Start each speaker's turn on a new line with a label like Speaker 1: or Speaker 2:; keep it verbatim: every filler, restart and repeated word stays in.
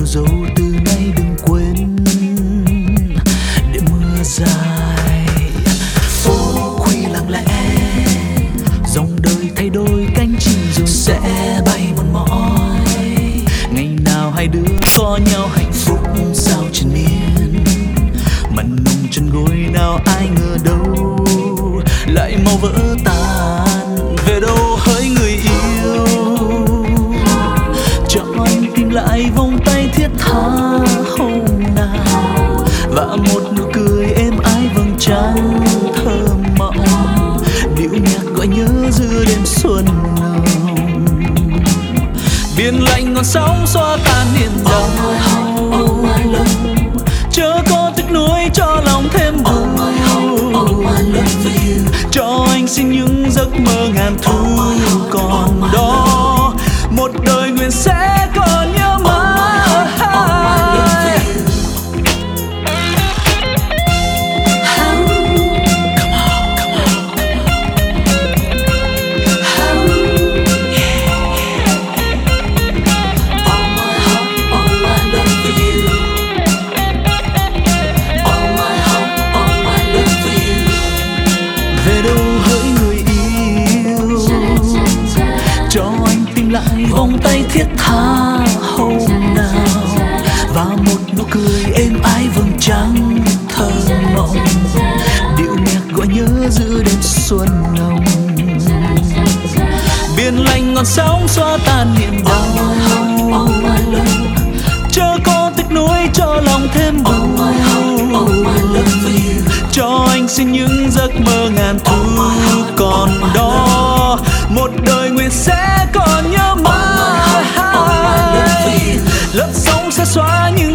Speaker 1: dấu từ nay đừng quên để mưa dài. Phố khuya lặng lẽ, dòng đời thay đổi cánh chim rồi sẽ bay một mỏi. Ngày nào hai đứa có nhau hạnh phúc sao triền miên, mặn nồng chân gối nào ai ngờ đâu lại mau vỡ tan. Về đâu hỡi người yêu, cho anh tìm lại vòng tay thiết tha hôm nào, và một nụ cười êm ái vầng trăng thơm mộng, điệu nhạc gọi nhớ giữa đêm xuân nồng. Biển lạnh ngọn sóng xóa tan niềm đau, chớ có tiếc nuối cho lòng thêm buồn. Cho anh xin những giấc mơ ngàn thu còn đó, một đời nguyện sẽ còn nhớ mãi. Vòng tay thiết tha hôm nào, và một nụ cười êm ái vầng trăng thơ mộng, điệu nhạc gọi nhớ giữa đêm xuân nồng. Biển lạnh ngọn sóng xóa tan niềm đau, chớ có tiếc nuối cho lòng thêm buồn. Cho anh xin những giấc mơ ngàn thu còn đó, một đời nguyện sẽ còn nhớ mãi. Lớp sóng sẽ xóa như